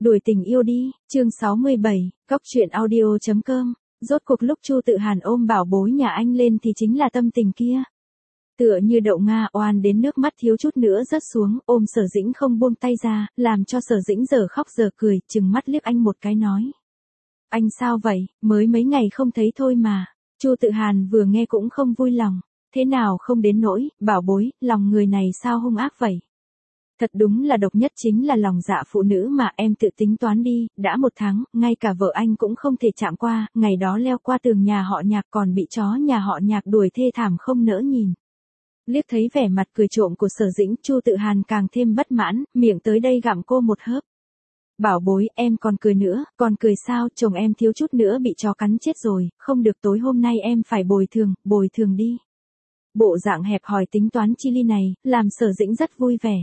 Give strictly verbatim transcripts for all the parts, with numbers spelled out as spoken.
Đuổi tình yêu đi, chương sáu mươi bảy, cóc truyện audio chấm com. Rốt cuộc lúc Chu Tự Hàn ôm bảo bối nhà anh lên thì chính là tâm tình kia. Tựa như đậu Nga oan đến nước mắt thiếu chút nữa rớt xuống, ôm Sở Dĩnh không buông tay ra, làm cho Sở Dĩnh giờ khóc giờ cười, chừng mắt liếc anh một cái nói. Anh sao vậy, mới mấy ngày không thấy thôi mà. Chu Tự Hàn vừa nghe cũng không vui lòng. Thế nào không đến nỗi, bảo bối, lòng người này sao hung ác vậy? Thật đúng là độc nhất chính là lòng dạ phụ nữ mà em tự tính toán đi, đã một tháng, ngay cả vợ anh cũng không thể chạm qua, ngày đó leo qua tường nhà họ Nhạc còn bị chó nhà họ Nhạc đuổi thê thảm không nỡ nhìn. Liếc thấy vẻ mặt cười trộm của Sở Dĩnh, Chu Tự Hàn càng thêm bất mãn, miệng tới đây gặm cô một hớp. Bảo bối, em còn cười nữa, còn cười sao, chồng em thiếu chút nữa bị chó cắn chết rồi, không được tối hôm nay em phải bồi thường, bồi thường đi. Bộ dạng hẹp hòi tính toán chi ly này, làm Sở Dĩnh rất vui vẻ.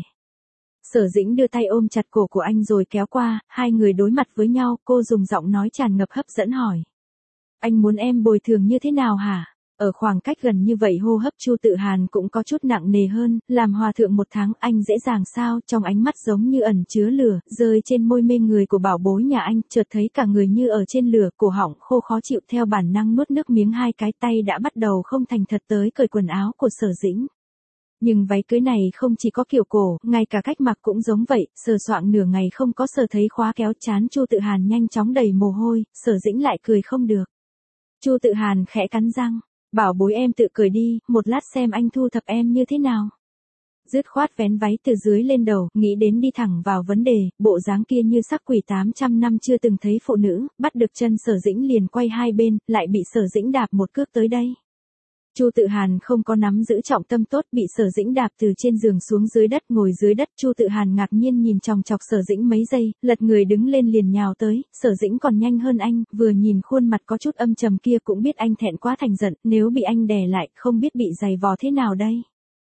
Sở Dĩnh đưa tay ôm chặt cổ của anh rồi kéo qua, hai người đối mặt với nhau, cô dùng giọng nói tràn ngập hấp dẫn hỏi. Anh muốn em bồi thường như thế nào hả? Ở khoảng cách gần như vậy hô hấp Chu Tự Hàn cũng có chút nặng nề hơn, làm hòa thượng một tháng anh dễ dàng sao, trong ánh mắt giống như ẩn chứa lửa, rơi trên môi mê người của bảo bối nhà anh, chợt thấy cả người như ở trên lửa, cổ họng khô khó chịu theo bản năng nuốt nước miếng, hai cái tay đã bắt đầu không thành thật tới cởi quần áo của Sở Dĩnh. Nhưng váy cưới này không chỉ có kiểu cổ, ngay cả cách mặc cũng giống vậy, sờ soạng nửa ngày không có sờ thấy khóa kéo, chán Chu Tự Hàn nhanh chóng đầy mồ hôi, Sở Dĩnh lại cười không được. Chu Tự Hàn khẽ cắn răng, bảo bối em tự cười đi, một lát xem anh thu thập em như thế nào. Dứt khoát vén váy từ dưới lên đầu, nghĩ đến đi thẳng vào vấn đề, bộ dáng kia như sắc quỷ tám trăm năm chưa từng thấy phụ nữ, bắt được chân Sở Dĩnh liền quay hai bên, lại bị Sở Dĩnh đạp một cước tới đây. Chu Tự Hàn không có nắm giữ trọng tâm tốt, bị Sở Dĩnh đạp từ trên giường xuống dưới đất, ngồi dưới đất. Chu Tự Hàn ngạc nhiên nhìn chòng chọc Sở Dĩnh mấy giây, lật người đứng lên liền nhào tới, Sở Dĩnh còn nhanh hơn anh, vừa nhìn khuôn mặt có chút âm trầm kia cũng biết anh thẹn quá thành giận, nếu bị anh đè lại, không biết bị giày vò thế nào đây.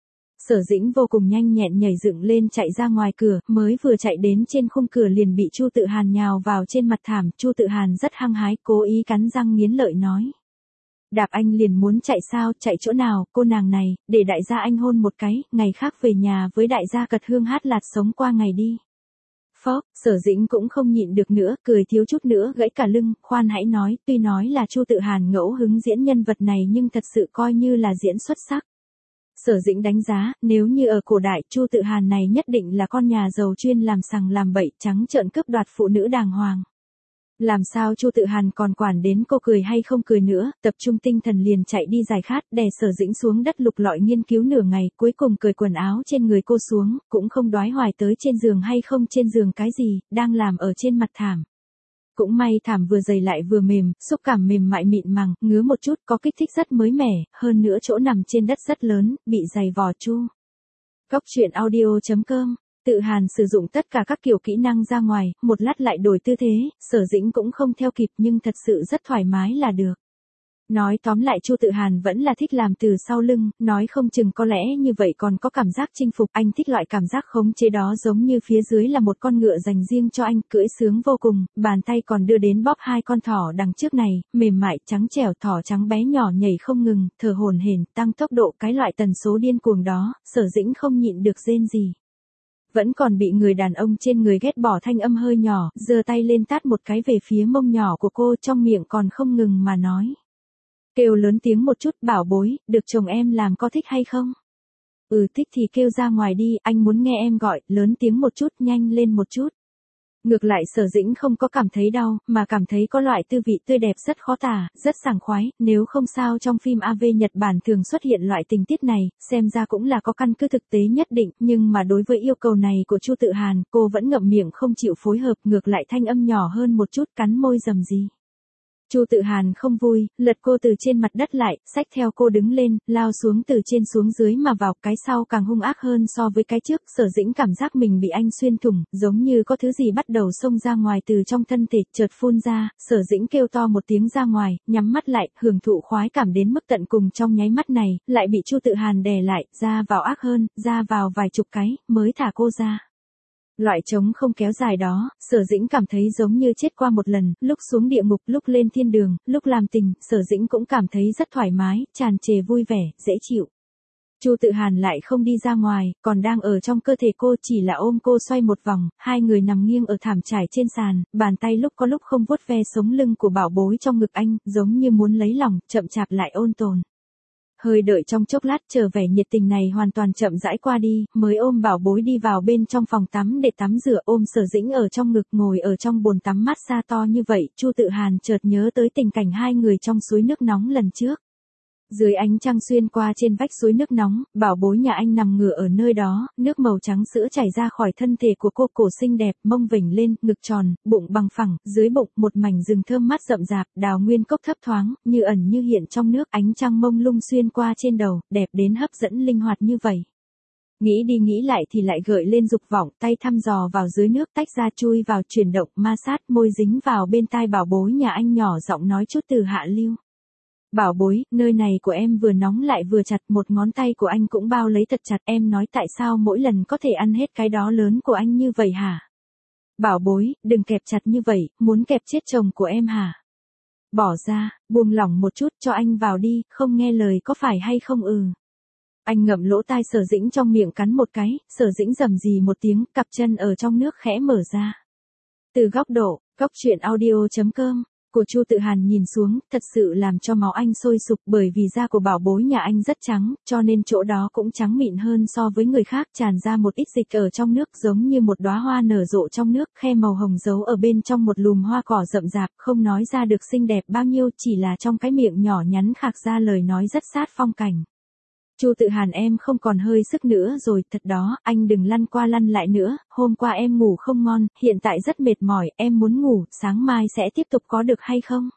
Sở Dĩnh vô cùng nhanh nhẹn nhảy dựng lên chạy ra ngoài cửa, mới vừa chạy đến trên khung cửa liền bị Chu Tự Hàn nhào vào trên mặt thảm. Chu Tự Hàn rất hăng hái, cố ý cắn răng nghiến lợi nói. Đạp anh liền muốn chạy sao, chạy chỗ nào, cô nàng này, để đại gia anh hôn một cái, ngày khác về nhà với đại gia cật hương hát lạt sống qua ngày đi. Phó, Sở Dĩnh cũng không nhịn được nữa, cười thiếu chút nữa gãy cả lưng, khoan hãy nói, tuy nói là Chu Tự Hàn ngẫu hứng diễn nhân vật này nhưng thật sự coi như là diễn xuất sắc. Sở Dĩnh đánh giá, nếu như ở cổ đại, Chu Tự Hàn này nhất định là con nhà giàu chuyên làm sằng làm bậy, trắng trợn cướp đoạt phụ nữ đàng hoàng. Làm sao Chu Tự Hàn còn quản đến cô cười hay không cười nữa, tập trung tinh thần liền chạy đi giải khát, đè Sở Dĩnh xuống đất lục lọi nghiên cứu nửa ngày, cuối cùng cởi quần áo trên người cô xuống, cũng không đoái hoài tới trên giường hay không trên giường cái gì, đang làm ở trên mặt thảm. Cũng may thảm vừa dày lại vừa mềm, xúc cảm mềm mại mịn màng, ngứa một chút, có kích thích rất mới mẻ, hơn nữa chỗ nằm trên đất rất lớn, bị giày vò chu. Cóc truyện audio chấm com. Tự Hàn sử dụng tất cả các kiểu kỹ năng ra ngoài, một lát lại đổi tư thế, Sở Dĩnh cũng không theo kịp nhưng thật sự rất thoải mái là được. Nói tóm lại Chu Tự Hàn vẫn là thích làm từ sau lưng, nói không chừng có lẽ như vậy còn có cảm giác chinh phục, anh thích loại cảm giác khống chế đó, giống như phía dưới là một con ngựa dành riêng cho anh, cưỡi sướng vô cùng, bàn tay còn đưa đến bóp hai con thỏ đằng trước này, mềm mại trắng trẻo, thỏ trắng bé nhỏ nhảy không ngừng, thở hổn hển, tăng tốc độ, cái loại tần số điên cuồng đó, Sở Dĩnh không nhịn được rên gì. Vẫn còn bị người đàn ông trên người ghét bỏ, thanh âm hơi nhỏ, giơ tay lên tát một cái về phía mông nhỏ của cô, trong miệng còn không ngừng mà nói. Kêu lớn tiếng một chút, bảo bối, được chồng em làm có thích hay không? Ừ thích thì kêu ra ngoài đi, anh muốn nghe em gọi, lớn tiếng một chút, nhanh lên một chút. Ngược lại Sở Dĩnh không có cảm thấy đau, mà cảm thấy có loại tư vị tươi đẹp rất khó tả, rất sảng khoái, nếu không sao trong phim a vê Nhật Bản thường xuất hiện loại tình tiết này, xem ra cũng là có căn cứ thực tế nhất định, nhưng mà đối với yêu cầu này của Chu Tự Hàn, cô vẫn ngậm miệng không chịu phối hợp, ngược lại thanh âm nhỏ hơn một chút, cắn môi rầm rì. Chu Tự Hàn không vui, lật cô từ trên mặt đất lại, xách theo cô đứng lên, lao xuống từ trên xuống dưới mà vào, cái sau càng hung ác hơn so với cái trước. Sở Dĩnh cảm giác mình bị anh xuyên thủng, giống như có thứ gì bắt đầu xông ra ngoài từ trong thân thể, chợt phun ra, Sở Dĩnh kêu to một tiếng ra ngoài, nhắm mắt lại, hưởng thụ khoái cảm đến mức tận cùng. Trong nháy mắt này, lại bị Chu Tự Hàn đè lại, ra vào ác hơn, ra vào vài chục cái, mới thả cô ra. Loại trống không kéo dài đó, Sở Dĩnh cảm thấy giống như chết qua một lần, lúc xuống địa ngục, lúc lên thiên đường, lúc làm tình, Sở Dĩnh cũng cảm thấy rất thoải mái, tràn trề vui vẻ, dễ chịu. Chu Tự Hàn lại không đi ra ngoài, còn đang ở trong cơ thể cô, chỉ là ôm cô xoay một vòng, hai người nằm nghiêng ở thảm trải trên sàn, bàn tay lúc có lúc không vuốt ve sống lưng của bảo bối trong ngực anh, giống như muốn lấy lòng, chậm chạp lại ôn tồn. Hơi đợi trong chốc lát, chờ vẻ nhiệt tình này hoàn toàn chậm rãi qua đi, mới ôm bảo bối đi vào bên trong phòng tắm để tắm rửa, ôm Sở Dĩnh ở trong ngực ngồi ở trong bồn tắm mát xa to như vậy, Chu Tự Hàn chợt nhớ tới tình cảnh hai người trong suối nước nóng lần trước. Dưới ánh trăng xuyên qua trên vách suối nước nóng, bảo bối nhà anh nằm ngửa ở nơi đó, nước màu trắng sữa chảy ra khỏi thân thể của cô, cổ xinh đẹp, mông vểnh lên, ngực tròn, bụng bằng phẳng, dưới bụng một mảnh rừng thơm mát rậm rạp, đào nguyên cốc thấp thoáng, như ẩn như hiện trong nước, ánh trăng mông lung xuyên qua trên đầu, đẹp đến hấp dẫn linh hoạt như vậy. Nghĩ đi nghĩ lại thì lại gợi lên dục vọng, tay thăm dò vào dưới nước, tách ra chui vào, chuyển động, ma sát, môi dính vào bên tai bảo bối nhà anh, nhỏ giọng nói chút từ hạ lưu. Bảo bối, nơi này của em vừa nóng lại vừa chặt, một ngón tay của anh cũng bao lấy thật chặt, em nói tại sao mỗi lần có thể ăn hết cái đó lớn của anh như vậy hả? Bảo bối, đừng kẹp chặt như vậy, muốn kẹp chết chồng của em hả? Bỏ ra, buông lỏng một chút, cho anh vào đi, không nghe lời có phải hay không? Ừ. Anh ngậm lỗ tai Sở Dĩnh trong miệng cắn một cái, Sở Dĩnh rầm rì một tiếng, cặp chân ở trong nước khẽ mở ra. Từ góc độ, góc truyện audio chấm com của Chu Tự Hàn nhìn xuống, thật sự làm cho máu anh sôi sục, bởi vì da của bảo bối nhà anh rất trắng, cho nên chỗ đó cũng trắng mịn hơn so với người khác, tràn ra một ít dịch ở trong nước, giống như một đóa hoa nở rộ trong nước, khe màu hồng giấu ở bên trong một lùm hoa cỏ rậm rạp, không nói ra được xinh đẹp bao nhiêu, chỉ là trong cái miệng nhỏ nhắn khạc ra lời nói rất sát phong cảnh. Chu Tự Hàn, em không còn hơi sức nữa rồi, thật đó, anh đừng lăn qua lăn lại nữa, hôm qua em ngủ không ngon, hiện tại rất mệt mỏi, em muốn ngủ, sáng mai sẽ tiếp tục có được hay không?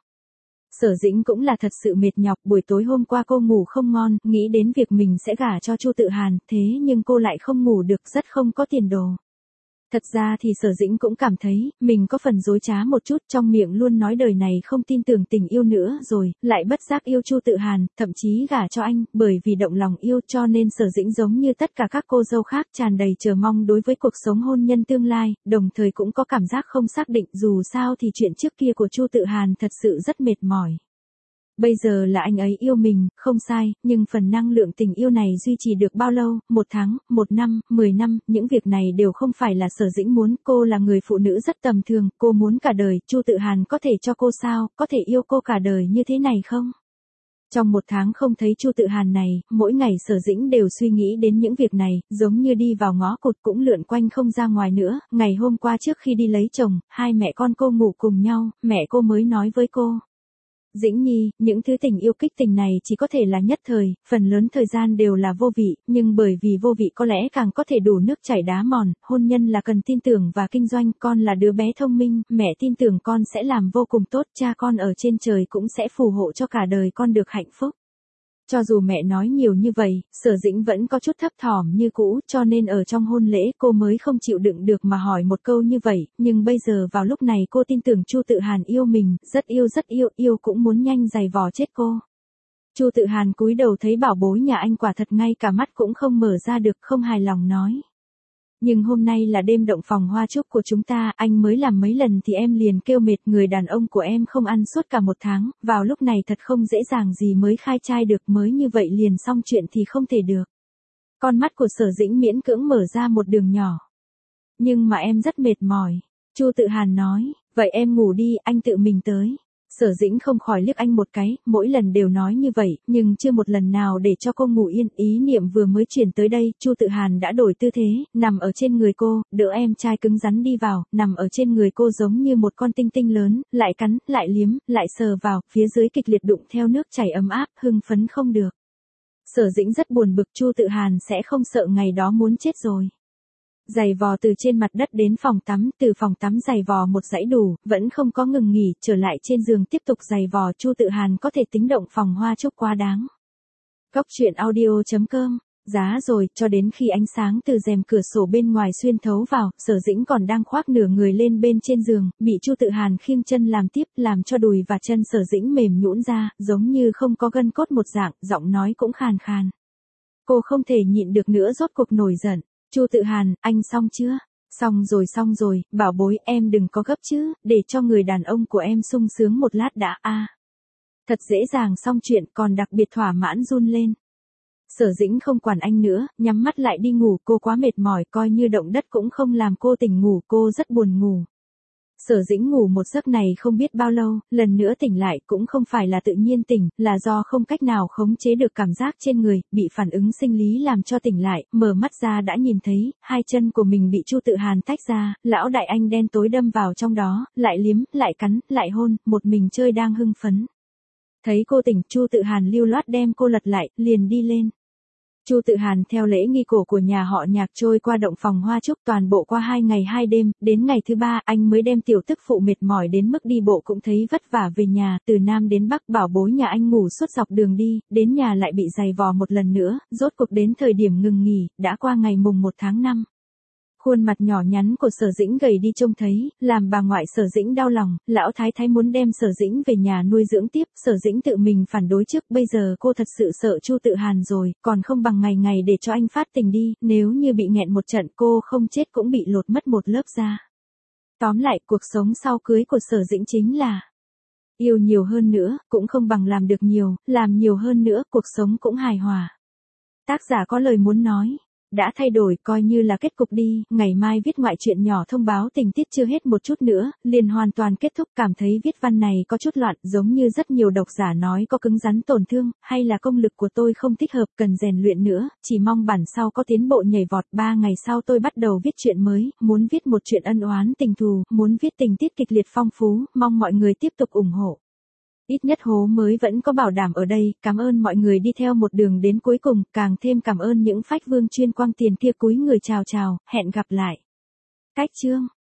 Sở Dĩnh cũng là thật sự mệt nhọc, buổi tối hôm qua cô ngủ không ngon, nghĩ đến việc mình sẽ gả cho Chu Tự Hàn, thế nhưng cô lại không ngủ được, rất không có tiền đồ. Thật ra thì Sở Dĩnh cũng cảm thấy, mình có phần dối trá một chút, trong miệng luôn nói đời này không tin tưởng tình yêu nữa rồi, lại bất giác yêu Chu Tự Hàn, thậm chí gả cho anh, bởi vì động lòng yêu cho nên Sở Dĩnh giống như tất cả các cô dâu khác tràn đầy chờ mong đối với cuộc sống hôn nhân tương lai, đồng thời cũng có cảm giác không xác định, dù sao thì chuyện trước kia của Chu Tự Hàn thật sự rất mệt mỏi. Bây giờ là anh ấy yêu mình, không sai, nhưng phần năng lượng tình yêu này duy trì được bao lâu, một tháng, một năm, mười năm, những việc này đều không phải là Sở Dĩnh muốn, cô là người phụ nữ rất tầm thường, cô muốn cả đời, Chu Tự Hàn có thể cho cô sao, có thể yêu cô cả đời như thế này không? Trong một tháng không thấy Chu Tự Hàn này, mỗi ngày Sở Dĩnh đều suy nghĩ đến những việc này, giống như đi vào ngõ cụt cũng lượn quanh không ra ngoài nữa, ngày hôm qua trước khi đi lấy chồng, hai mẹ con cô ngủ cùng nhau, mẹ cô mới nói với cô. Dĩnh Nhi, những thứ tình yêu kích tình này chỉ có thể là nhất thời, phần lớn thời gian đều là vô vị, nhưng bởi vì vô vị có lẽ càng có thể đủ nước chảy đá mòn, hôn nhân là cần tin tưởng và kinh doanh, con là đứa bé thông minh, mẹ tin tưởng con sẽ làm vô cùng tốt, cha con ở trên trời cũng sẽ phù hộ cho cả đời con được hạnh phúc. Cho dù mẹ nói nhiều như vậy, Sở Dĩnh vẫn có chút thấp thỏm như cũ, cho nên ở trong hôn lễ cô mới không chịu đựng được mà hỏi một câu như vậy, nhưng bây giờ vào lúc này cô tin tưởng Chu Tự Hàn yêu mình, rất yêu rất yêu, yêu cũng muốn nhanh giày vò chết cô. Chu Tự Hàn cúi đầu thấy bảo bối nhà anh quả thật ngay cả mắt cũng không mở ra được, không hài lòng nói. Nhưng hôm nay là đêm động phòng hoa chúc của chúng ta, anh mới làm mấy lần thì em liền kêu mệt, người đàn ông của em không ăn suốt cả một tháng, vào lúc này thật không dễ dàng gì mới khai trai được, mới như vậy liền xong chuyện thì không thể được. Con mắt của Sở Dĩnh miễn cưỡng mở ra một đường nhỏ. Nhưng mà em rất mệt mỏi. Chu Tự Hàn nói, vậy em ngủ đi, anh tự mình tới. Sở Dĩnh không khỏi liếc anh một cái, mỗi lần đều nói như vậy, nhưng chưa một lần nào để cho cô ngủ yên, ý niệm vừa mới chuyển tới đây, Chu Tự Hàn đã đổi tư thế, nằm ở trên người cô, đỡ em trai cứng rắn đi vào, nằm ở trên người cô giống như một con tinh tinh lớn, lại cắn, lại liếm, lại sờ vào, phía dưới kịch liệt đụng theo nước chảy ấm áp, hưng phấn không được. Sở Dĩnh rất buồn bực, Chu Tự Hàn sẽ không sợ ngày đó muốn chết rồi. Giày vò từ trên mặt đất đến phòng tắm, từ phòng tắm giày vò một dãy đủ, vẫn không có ngừng nghỉ, trở lại trên giường tiếp tục giày vò, Chu Tự Hàn có thể tính động phòng hoa chúc quá đáng. Góc truyện audio chấm com, giá rồi, cho đến khi ánh sáng từ rèm cửa sổ bên ngoài xuyên thấu vào, Sở Dĩnh còn đang khoác nửa người lên bên trên giường, bị Chu Tự Hàn khiêng chân làm tiếp, làm cho đùi và chân Sở Dĩnh mềm nhũn ra, giống như không có gân cốt một dạng, giọng nói cũng khàn khàn. Cô không thể nhịn được nữa, rốt cuộc nổi giận. Chu Tự Hàn, anh xong chưa? Xong rồi xong rồi, bảo bối, em đừng có gấp chứ, để cho người đàn ông của em sung sướng một lát đã a. À, thật dễ dàng xong chuyện, còn đặc biệt thỏa mãn run lên. Sở Dĩnh không quản anh nữa, nhắm mắt lại đi ngủ, cô quá mệt mỏi, coi như động đất cũng không làm cô tỉnh ngủ, cô rất buồn ngủ. Sở Dĩnh ngủ một giấc này không biết bao lâu, lần nữa tỉnh lại cũng không phải là tự nhiên tỉnh, là do không cách nào khống chế được cảm giác trên người, bị phản ứng sinh lý làm cho tỉnh lại, mở mắt ra đã nhìn thấy, hai chân của mình bị Chu Tự Hàn tách ra, lão đại anh đen tối đâm vào trong đó, lại liếm, lại cắn, lại hôn, một mình chơi đang hưng phấn. Thấy cô tỉnh, Chu Tự Hàn lưu loát đem cô lật lại, liền đi lên. Chu Tự Hàn theo lễ nghi cổ của nhà họ Nhạc trôi qua động phòng hoa trúc toàn bộ qua hai ngày hai đêm, đến ngày thứ ba anh mới đem tiểu tức phụ mệt mỏi đến mức đi bộ cũng thấy vất vả về nhà, từ Nam đến Bắc bảo bối nhà anh ngủ suốt dọc đường đi, đến nhà lại bị giày vò một lần nữa, rốt cuộc đến thời điểm ngừng nghỉ, đã qua ngày mùng một tháng năm. Khuôn mặt nhỏ nhắn của Sở Dĩnh gầy đi trông thấy, làm bà ngoại Sở Dĩnh đau lòng, lão thái thái muốn đem Sở Dĩnh về nhà nuôi dưỡng tiếp, Sở Dĩnh tự mình phản đối trước, bây giờ cô thật sự sợ Chu Tự Hàn rồi, còn không bằng ngày ngày để cho anh phát tình đi, nếu như bị nghẹn một trận cô không chết cũng bị lột mất một lớp da. Tóm lại, cuộc sống sau cưới của Sở Dĩnh chính là yêu nhiều hơn nữa, cũng không bằng làm được nhiều, làm nhiều hơn nữa, cuộc sống cũng hài hòa. Tác giả có lời muốn nói. Đã thay đổi coi như là kết cục đi, ngày mai viết ngoại truyện nhỏ thông báo tình tiết chưa hết một chút nữa, liền hoàn toàn kết thúc, cảm thấy viết văn này có chút loạn, giống như rất nhiều độc giả nói có cứng rắn tổn thương, hay là công lực của tôi không thích hợp, cần rèn luyện nữa, chỉ mong bản sau có tiến bộ nhảy vọt. Ba ngày sau tôi bắt đầu viết chuyện mới, muốn viết một chuyện ân oán tình thù, muốn viết tình tiết kịch liệt phong phú, mong mọi người tiếp tục ủng hộ. Ít nhất hố mới vẫn có bảo đảm ở đây, cảm ơn mọi người đi theo một đường đến cuối cùng, càng thêm cảm ơn những phách vương chuyên quăng tiền kia cúi người chào chào, hẹn gặp lại. Cách chương